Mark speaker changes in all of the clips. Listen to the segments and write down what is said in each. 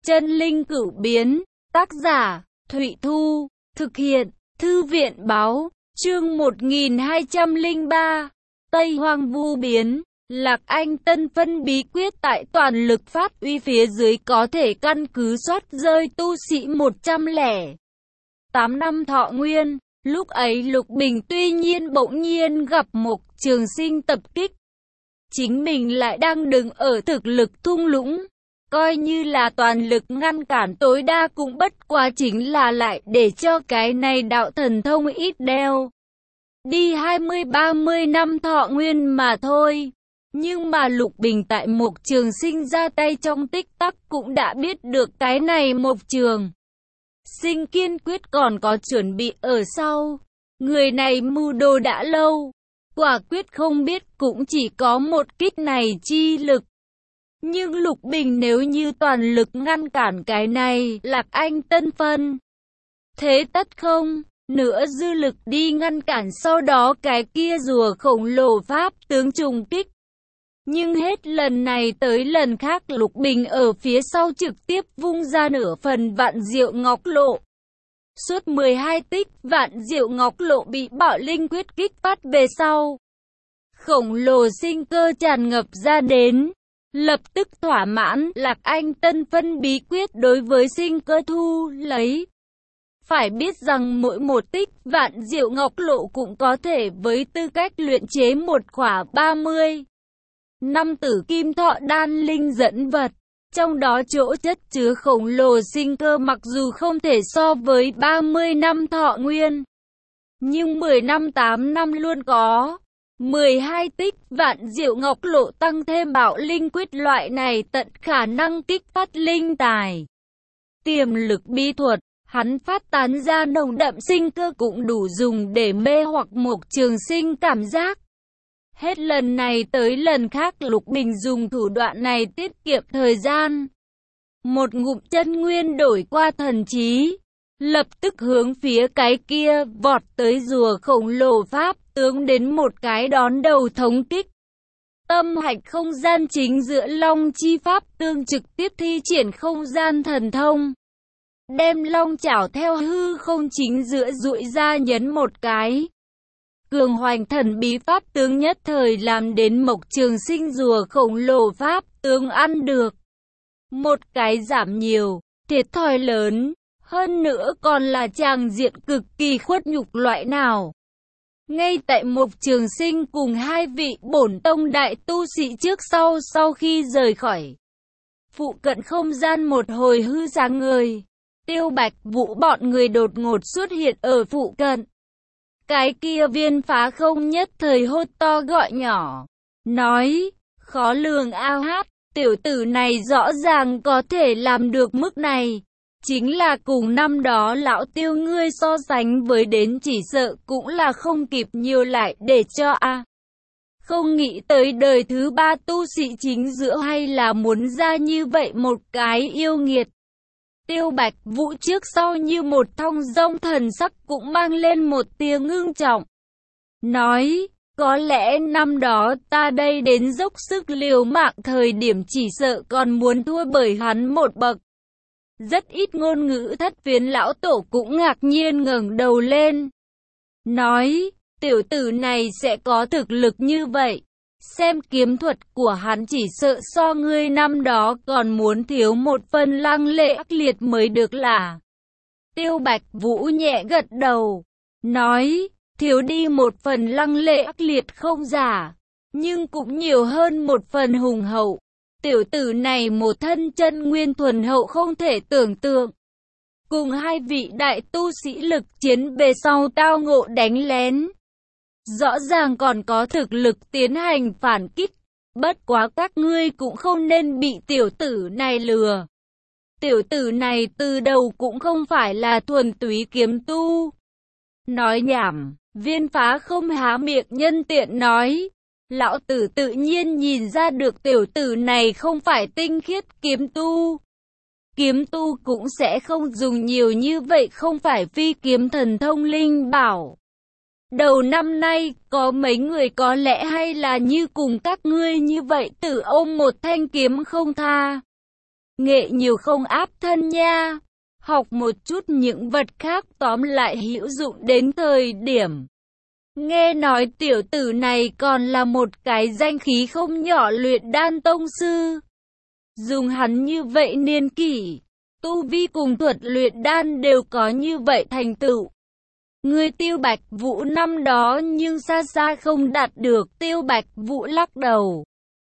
Speaker 1: Chân linh cửu biến, tác giả, Thụy Thu, thực hiện, Thư viện báo, chương 1203, Tây Hoang Vu biến, Lạc Anh Tân phân bí quyết tại toàn lực phát uy phía dưới có thể căn cứ soát rơi tu sĩ 108 năm thọ nguyên. Lúc ấy Lục Bình tuy nhiên bỗng nhiên gặp Mộc Trường Sinh tập kích. Chính mình lại đang đứng ở thực lực thung lũng. Coi như là toàn lực ngăn cản tối đa cũng bất quá chính là lại để cho cái này đạo thần thông ít đeo đi 20-30 năm thọ nguyên mà thôi. Nhưng mà Lục Bình tại Mộc Trường Sinh ra tay trong tích tắc cũng đã biết được cái này Mộc Trường Sinh kiên quyết còn có chuẩn bị ở sau. Người này mưu đồ đã lâu, quả quyết không biết cũng chỉ có một kích này chi lực. Nhưng Lục Bình nếu như toàn lực ngăn cản cái này, Lạc Anh Tân phân thế tất không nữa dư lực đi ngăn cản sau đó cái kia rùa khổng lồ pháp tướng trùng kích. Nhưng hết lần này tới lần khác Lục Bình ở phía sau trực tiếp vung ra nửa phần Vạn Diệu Ngọc Lộ. Suốt 12 tích, Vạn Diệu Ngọc Lộ bị Bạo Linh Quyết kích phát về sau. Khổng lồ sinh cơ tràn ngập ra đến. Lập tức thỏa mãn, Lạc Anh Tân phân bí quyết đối với sinh cơ thu lấy. Phải biết rằng mỗi một tích Vạn Diệu Ngọc Lộ cũng có thể với tư cách luyện chế một khỏa 30 năm tử kim thọ đan linh dẫn vật. Trong đó chỗ chất chứa khổng lồ sinh cơ mặc dù không thể so với 30 năm thọ nguyên, nhưng 10 năm 8 năm luôn có. 12 tích Vạn Diệu Ngọc Lộ tăng thêm Bạo Linh Quyết loại này tận khả năng kích phát linh tài. Tiềm lực bí thuật, hắn phát tán ra nồng đậm sinh cơ cũng đủ dùng để mê hoặc Mộc Trường Sinh cảm giác. Hết lần này tới lần khác Lục Bình dùng thủ đoạn này tiết kiệm thời gian. Một ngụm chân nguyên đổi qua thần trí, lập tức hướng phía cái kia vọt tới rùa khổng lồ pháp tướng đến một cái đón đầu thống kích. Tâm hạch không gian chính giữa Long Chi Pháp Tương trực tiếp thi triển không gian thần thông. Đem long chảo theo hư không chính giữa duỗi ra nhấn một cái. Cường hoành thần bí pháp tướng nhất thời làm đến Mộc Trường Sinh rùa khổng lồ pháp tướng ăn được. Một cái giảm nhiều, thiệt thòi lớn, hơn nữa còn là tràng diện cực kỳ khuất nhục loại nào. Ngay tại Mộc Trường Sinh cùng hai vị bổn tông đại tu sĩ trước sau khi rời khỏi phụ cận không gian một hồi hư sáng người, Tiêu Bạch Vũ bọn người đột ngột xuất hiện ở phụ cận. Cái kia Viên Phá Không nhất thời hốt to gọi nhỏ, nói, khó lường ao hát, tiểu tử này rõ ràng có thể làm được mức này. Chính là cùng năm đó lão Tiêu ngươi so sánh với đến chỉ sợ cũng là không kịp nhiều lại để cho a. Không nghĩ tới đời thứ ba tu sĩ chính giữa hay là muốn ra như vậy một cái yêu nghiệt. Tiêu Bạch Vũ trước sau như một thong dong thần sắc cũng mang lên một tia ngưng trọng. Nói, có lẽ năm đó ta đây đến dốc sức liều mạng thời điểm chỉ sợ còn muốn thua bởi hắn một bậc. Rất ít ngôn ngữ thất phiến lão tổ cũng ngạc nhiên ngẩng đầu lên. Nói, tiểu tử này sẽ có thực lực như vậy. Xem kiếm thuật của hắn chỉ sợ so ngươi năm đó còn muốn thiếu một phần lăng lệ ác liệt mới được là. Tiêu Bạch Vũ nhẹ gật đầu. Nói, thiếu đi một phần lăng lệ ác liệt không giả. Nhưng cũng nhiều hơn một phần hùng hậu. Tiểu tử này một thân chân nguyên thuần hậu không thể tưởng tượng. Cùng hai vị đại tu sĩ lực chiến về sau tao ngộ đánh lén. Rõ ràng còn có thực lực tiến hành phản kích. Bất quá các ngươi cũng không nên bị tiểu tử này lừa. Tiểu tử này từ đầu cũng không phải là thuần túy kiếm tu. Nói nhảm, Viên Phá Không há miệng nhân tiện nói. Lão tử tự nhiên nhìn ra được tiểu tử này không phải tinh khiết kiếm tu. Kiếm tu cũng sẽ không dùng nhiều như vậy, không phải phi kiếm thần thông linh bảo. Đầu năm nay, có mấy người có lẽ hay là như cùng các ngươi như vậy tự ôm một thanh kiếm không tha. Nghệ nhiều không áp thân nha. Học một chút những vật khác tóm lại hữu dụng đến thời điểm. Nghe nói tiểu tử này còn là một cái danh khí không nhỏ luyện đan tông sư. Dùng hắn như vậy niên kỷ, tu vi cùng thuật luyện đan đều có như vậy thành tựu. Người Tiêu Bạch Vũ năm đó nhưng xa xa không đạt được. Tiêu Bạch Vũ lắc đầu,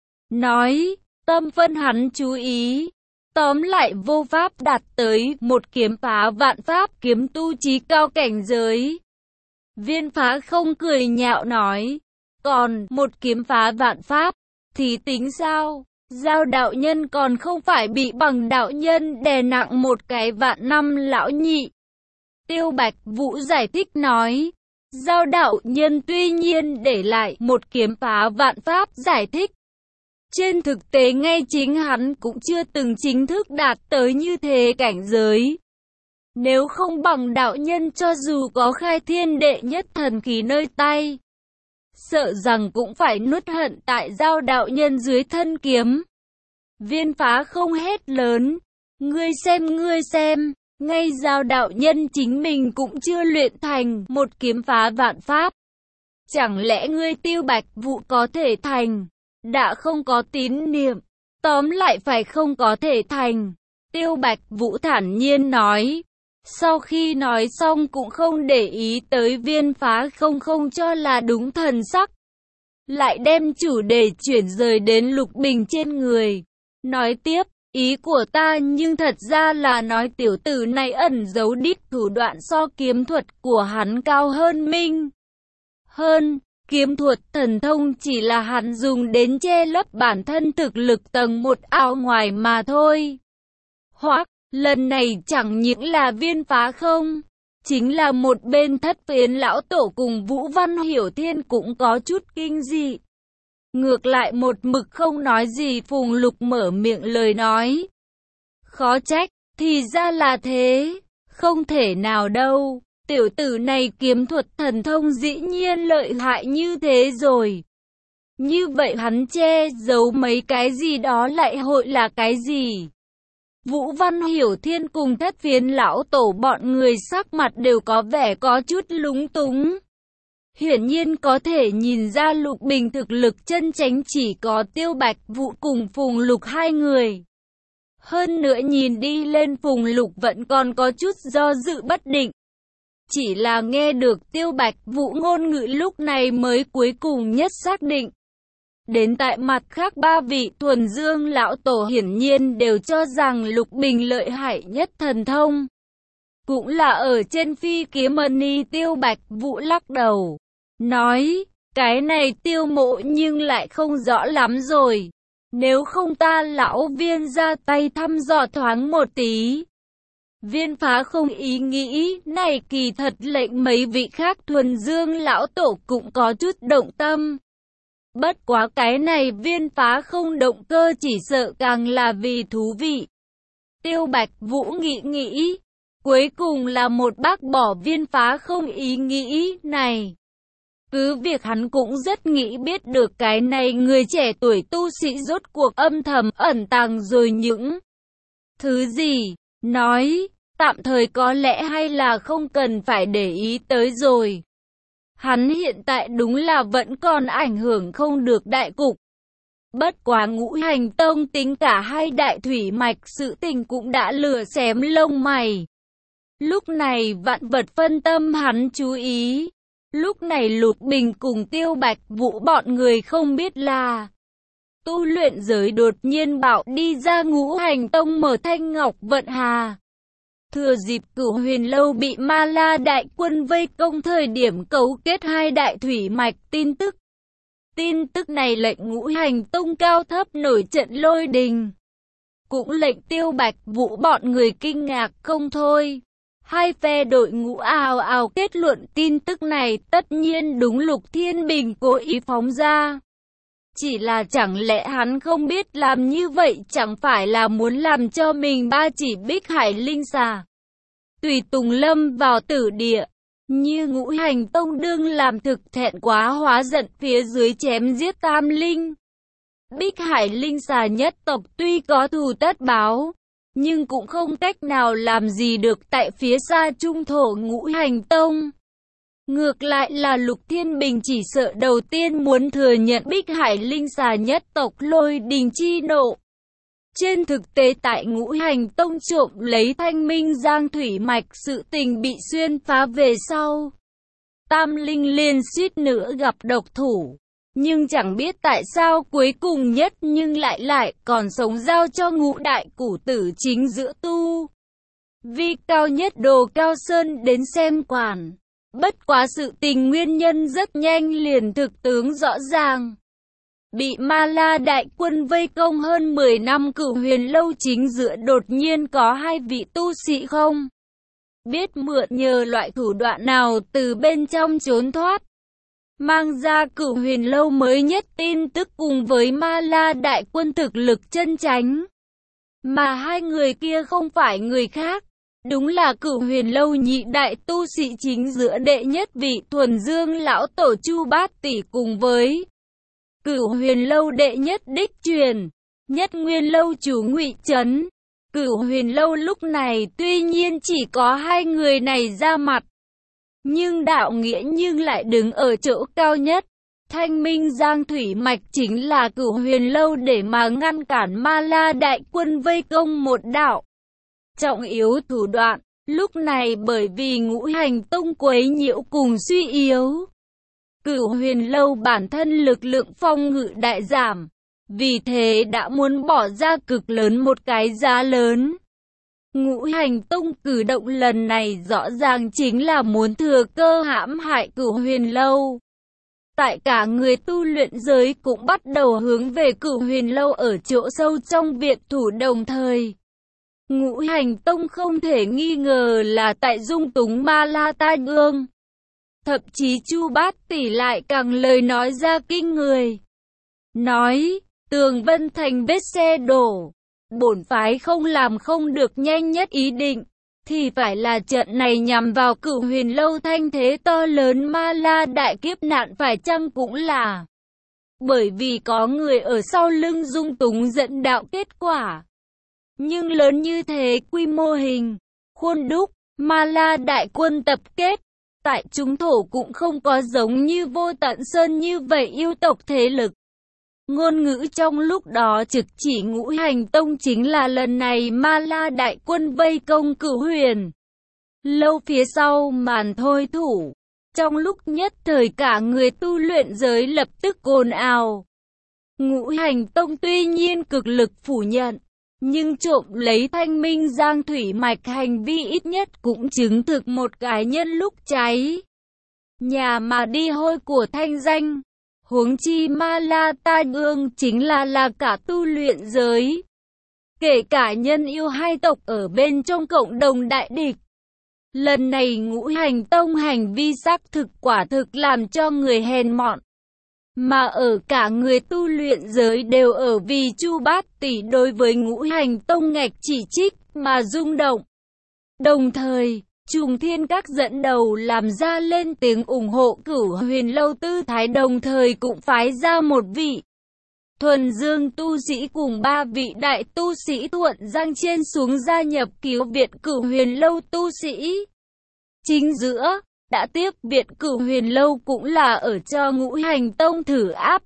Speaker 1: nói, tâm phân hắn chú ý. Tóm lại vô pháp đạt tới một kiếm phá vạn pháp kiếm tu chí cao cảnh giới. Viên Phá không cười nhạo nói, còn một kiếm phá vạn pháp thì tính sao? Giao đạo nhân còn không phải bị Bằng đạo nhân đè nặng một cái vạn năm lão nhị. Tiêu Bạch Vũ giải thích nói, Giao đạo nhân tuy nhiên để lại một kiếm phá vạn pháp giải thích. Trên thực tế ngay chính hắn cũng chưa từng chính thức đạt tới như thế cảnh giới. Nếu không Bằng đạo nhân cho dù có khai thiên đệ nhất thần khí nơi tay, sợ rằng cũng phải nuốt hận tại Giao đạo nhân dưới thân kiếm. Viên Phá không hét lớn, ngươi xem, ngay Giao đạo nhân chính mình cũng chưa luyện thành một kiếm phá vạn pháp. Chẳng lẽ ngươi Tiêu Bạch Vũ có thể thành? Đã không có tín niệm, tóm lại phải không có thể thành. Tiêu Bạch Vũ thản nhiên nói. Sau khi nói xong cũng không để ý tới Viên Phá không cho là đúng thần sắc. Lại đem chủ đề chuyển rời đến Lục Bình trên người. Nói tiếp, ý của ta nhưng thật ra là nói tiểu tử này ẩn giấu đít thủ đoạn so kiếm thuật của hắn cao hơn minh. Hơn, kiếm thuật thần thông chỉ là hắn dùng đến che lấp bản thân thực lực tầng một áo ngoài mà thôi. Hoặc, lần này chẳng những là Viên Phá không, chính là một bên Thất Phiến lão tổ cùng Vũ Văn Hiểu Thiên cũng có chút kinh dị. Ngược lại một mực không nói gì Phùng Lục mở miệng lời nói. Khó trách, thì ra là thế, không thể nào đâu, tiểu tử này kiếm thuật thần thông dĩ nhiên lợi hại như thế rồi. Như vậy hắn che giấu mấy cái gì đó lại hội là cái gì? Vũ Văn Hiểu Thiên cùng Thất Phiến lão tổ bọn người sắc mặt đều có vẻ có chút lúng túng. Hiển nhiên có thể nhìn ra Lục Bình thực lực chân chánh chỉ có Tiêu Bạch Vũ cùng Phùng Lục hai người. Hơn nữa nhìn đi lên Phùng Lục vẫn còn có chút do dự bất định. Chỉ là nghe được Tiêu Bạch Vũ ngôn ngữ lúc này mới cuối cùng nhất xác định. Đến tại mặt khác ba vị Thuần Dương lão tổ hiển nhiên đều cho rằng Lục Bình lợi hại nhất thần thông. Cũng là ở trên Phi Kiếm Mani. Tiêu Bạch Vũ lắc đầu, nói, cái này Tiêu mộ nhưng lại không rõ lắm rồi. Nếu không ta lão Viên ra tay thăm dò thoáng một tí. Viên Phá không ý nghĩ này kỳ thật lệnh mấy vị khác Thuần Dương lão tổ cũng có chút động tâm. Bất quá cái này Viên Phá không động cơ chỉ sợ càng là vì thú vị. Tiêu Bạch Vũ nghĩ, cuối cùng là một bác bỏ Viên Phá không ý nghĩ này. Cứ việc hắn cũng rất nghĩ biết được cái này người trẻ tuổi tu sĩ rốt cuộc âm thầm ẩn tàng rồi những thứ gì, nói, tạm thời có lẽ hay là không cần phải để ý tới rồi. Hắn hiện tại đúng là vẫn còn ảnh hưởng không được đại cục. Bất quá Ngũ Hành Tông tính cả hai đại thủy mạch sự tình cũng đã lừa xém lông mày. Lúc này vạn vật phân tâm hắn chú ý. Lúc này Lục Bình cùng Tiêu Bạch Vũ bọn người không biết là tu luyện giới đột nhiên bảo đi ra Ngũ Hành Tông mở Thanh Ngọc Vận Hà. Thừa dịp Cửu Huyền Lâu bị Ma La đại quân vây công thời điểm cấu kết hai đại thủy mạch tin tức. Tin tức này lệnh Ngũ Hành Tông cao thấp nổi trận lôi đình. Cũng lệnh Tiêu Bạch Vũ bọn người kinh ngạc không thôi. Hai phe đội ngũ ào ào kết luận tin tức này tất nhiên đúng Lục Thiên Bình cố ý phóng ra. Chỉ là chẳng lẽ hắn không biết làm như vậy chẳng phải là muốn làm cho mình ba chỉ Bích Hải Linh Xà tùy tùng lâm vào tử địa. Như Ngũ Hành Tông đương làm thực thẹn quá hóa giận phía dưới chém giết Tam Linh. Bích Hải Linh Xà nhất tộc tuy có thù tất báo, nhưng cũng không cách nào làm gì được tại phía xa Trung Thổ Ngũ Hành Tông. Ngược lại là Lục Thiên Bình chỉ sợ đầu tiên muốn thừa nhận Bích Hải Linh Xà nhất tộc Lôi Đình chi nộ. Trên thực tế tại Ngũ Hành Tông trộm lấy Thanh Minh Giang Thủy Mạch, sự tình bị xuyên phá về sau, Tam Linh liền suýt nữa gặp độc thủ. Nhưng chẳng biết tại sao cuối cùng nhất nhưng lại còn sống giao cho Ngũ Đại Củ Tử chính giữa tu vi cao nhất Đồ Cao Sơn đến xem quản. Bất quá sự tình nguyên nhân rất nhanh liền thực tướng rõ ràng. Bị Ma La đại quân vây công hơn 10 năm, Cửu Huyền Lâu chính giữa đột nhiên có hai vị tu sĩ không biết mượn nhờ loại thủ đoạn nào từ bên trong trốn thoát, mang ra Cửu Huyền Lâu mới nhất tin tức cùng với Ma La đại quân thực lực chân chánh. Mà hai người kia không phải người khác, đúng là Cửu Huyền Lâu nhị đại tu sĩ chính giữa đệ nhất vị Thuần Dương lão tổ Chu Bát Tỷ cùng với Cửu Huyền Lâu đệ nhất đích truyền, Nhất Nguyên Lâu chủ Ngụy Trấn. Cửu Huyền Lâu lúc này tuy nhiên chỉ có hai người này ra mặt, nhưng đạo nghĩa nhưng lại đứng ở chỗ cao nhất. Thanh Minh Giang Thủy Mạch chính là Cửu Huyền Lâu để mà ngăn cản Ma La đại quân vây công một đạo trọng yếu thủ đoạn. Lúc này bởi vì Ngũ Hành Tông quấy nhiễu cùng suy yếu, Cửu Huyền Lâu bản thân lực lượng phòng ngự đại giảm, vì thế đã muốn bỏ ra cực lớn một cái giá lớn. Ngũ Hành Tông cử động lần này rõ ràng chính là muốn thừa cơ hãm hại Cửu Huyền Lâu. Tại cả người tu luyện giới cũng bắt đầu hướng về Cửu Huyền Lâu ở chỗ sâu trong viện thủ, đồng thời Ngũ Hành Tông không thể nghi ngờ là tại dung túng Ma La tai ương. Thậm chí Chu Bát Tỷ lại càng lời nói ra kinh người. Nói, Tường Vân Thành vết xe đổ, bổn phái không làm không được nhanh nhất ý định, thì phải là trận này nhằm vào Cửu Huyền Lâu thanh thế to lớn Ma La đại kiếp nạn, phải chăng cũng là bởi vì có người ở sau lưng dung túng dẫn đạo kết quả. Nhưng lớn như thế quy mô hình, khuôn đúc, Ma La đại quân tập kết tại Trung Thổ cũng không có giống như Vô Tận Sơn như vậy yêu tộc thế lực. Ngôn ngữ trong lúc đó trực chỉ Ngũ Hành Tông chính là lần này Ma La đại quân vây công Cửu Huyền Lâu phía sau màn thôi thủ. Trong lúc nhất thời cả người tu luyện giới lập tức ồn ào. Ngũ Hành Tông tuy nhiên cực lực phủ nhận, nhưng trộm lấy Thanh Minh Giang Thủy Mạch hành vi ít nhất cũng chứng thực một cái nhân lúc cháy nhà mà đi hôi của thanh danh. Huống chi Ma La tai ương chính là cả tu luyện giới, kể cả nhân yêu hai tộc ở bên trong cộng đồng đại địch. Lần này Ngũ Hành Tông hành vi xác thực quả thực làm cho người hèn mọn, mà ở cả người tu luyện giới đều ở vì Chu Bát Tỷ đối với Ngũ Hành Tông ngạch chỉ trích mà rung động. Đồng thời, Trùng Thiên Các dẫn đầu làm ra lên tiếng ủng hộ Cửu Huyền Lâu tư thái, đồng thời cũng phái ra một vị Thuần Dương tu sĩ cùng ba vị đại tu sĩ Thuận Giang trên xuống gia nhập cứu viện Cửu Huyền Lâu tu sĩ. Chính giữa, đã tiếp viện Cửu Huyền Lâu cũng là ở cho Ngũ Hành Tông thử áp.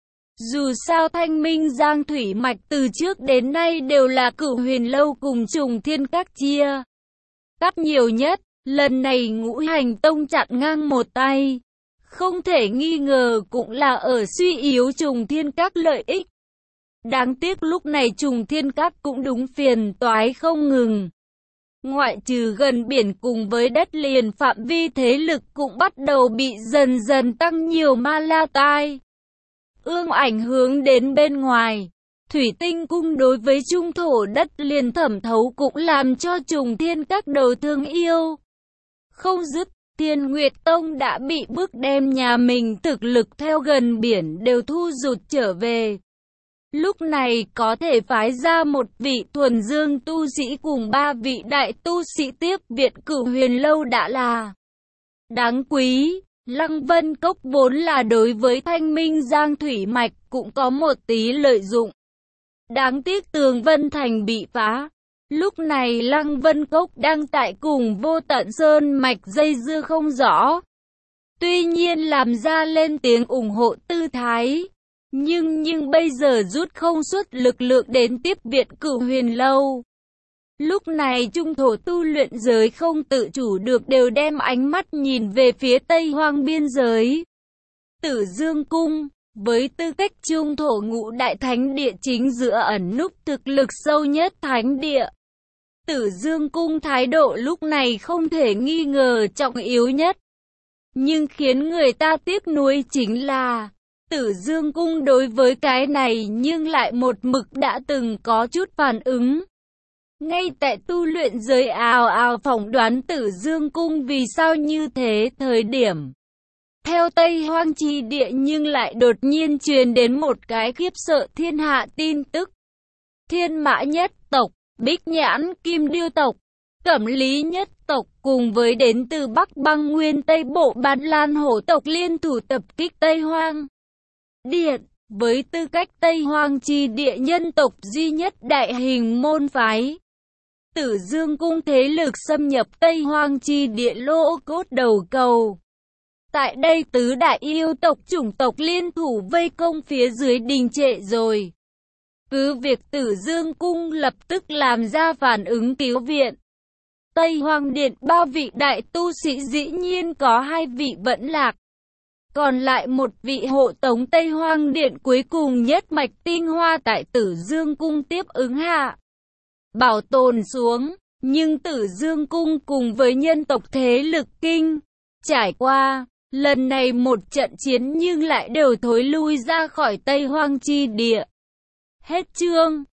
Speaker 1: Dù sao Thanh Minh Giang Thủy Mạch từ trước đến nay đều là Cửu Huyền Lâu cùng Trùng Thiên Các chia cắt nhiều nhất, lần này Ngũ Hành Tông chặn ngang một tay, không thể nghi ngờ cũng là ở suy yếu Trùng Thiên Các lợi ích. Đáng tiếc lúc này Trùng Thiên Các cũng đúng phiền toái không ngừng. Ngoại trừ gần biển cùng với đất liền, phạm vi thế lực cũng bắt đầu bị dần dần tăng nhiều Ma La tai ương ảnh hướng đến bên ngoài. Thủy Tinh Cung đối với Trung Thổ đất liền thẩm thấu cũng làm cho Trùng Thiên Các đầu thương yêu không dứt. Thiên Nguyệt Tông đã bị bức đem nhà mình thực lực theo gần biển đều thu rụt trở về. Lúc này có thể phái ra một vị Thuần Dương tu sĩ cùng ba vị đại tu sĩ tiếp viện Cửu Huyền Lâu đã là đáng quý. Lăng Vân Cốc vốn là đối với Thanh Minh Giang Thủy Mạch cũng có một tí lợi dụng. Đáng tiếc Tường Vân Thành bị phá. Lúc này Lăng Vân Cốc đang tại cùng Vô Tận Sơn Mạch dây dưa không rõ. Tuy nhiên làm ra lên tiếng ủng hộ tư thái. Nhưng bây giờ rút không xuất lực lượng đến tiếp viện Cửu Huyền Lâu. Lúc này trung thổ tu luyện giới không tự chủ được đều đem ánh mắt nhìn về phía Tây Hoang biên giới. Tử Dương Cung, với tư cách trung thổ ngũ đại thánh địa chính giữa ẩn núp thực lực sâu nhất thánh địa. Tử Dương Cung thái độ lúc này không thể nghi ngờ trọng yếu nhất. Nhưng khiến người ta tiếc nuối chính là Tử Dương Cung đối với cái này nhưng lại một mực đã từng có chút phản ứng. Ngay tại tu luyện giới ào ào phỏng đoán Tử Dương Cung vì sao như thế thời điểm. Theo Tây Hoang chi địa nhưng lại đột nhiên truyền đến một cái khiếp sợ thiên hạ tin tức. Thiên Mã nhất tộc, Bích Nhãn Kim Điêu tộc, Cẩm Lý nhất tộc cùng với đến từ Bắc Băng Nguyên Tây Bộ Bát Lan Hổ tộc liên thủ tập kích Tây Hoang Điện. Với tư cách Tây Hoang chi địa nhân tộc duy nhất đại hình môn phái, Tử Dương Cung thế lực xâm nhập Tây Hoang chi địa lỗ cốt đầu cầu. Tại đây tứ đại yêu tộc chủng tộc liên thủ vây công phía dưới đình trệ rồi. Cứ việc Tử Dương Cung lập tức làm ra phản ứng cứu viện. Tây Hoang Điện 3 vị đại tu sĩ dĩ nhiên có 2 vị vẫn lạc. Còn lại một vị hộ tống Tây Hoang Điện cuối cùng nhất mạch tinh hoa tại Tử Dương Cung tiếp ứng hạ. Bảo tồn xuống, nhưng Tử Dương Cung cùng với nhân tộc thế lực kinh. Trải qua, lần này một trận chiến nhưng lại đều thối lui ra khỏi Tây Hoang chi địa. Hết chương.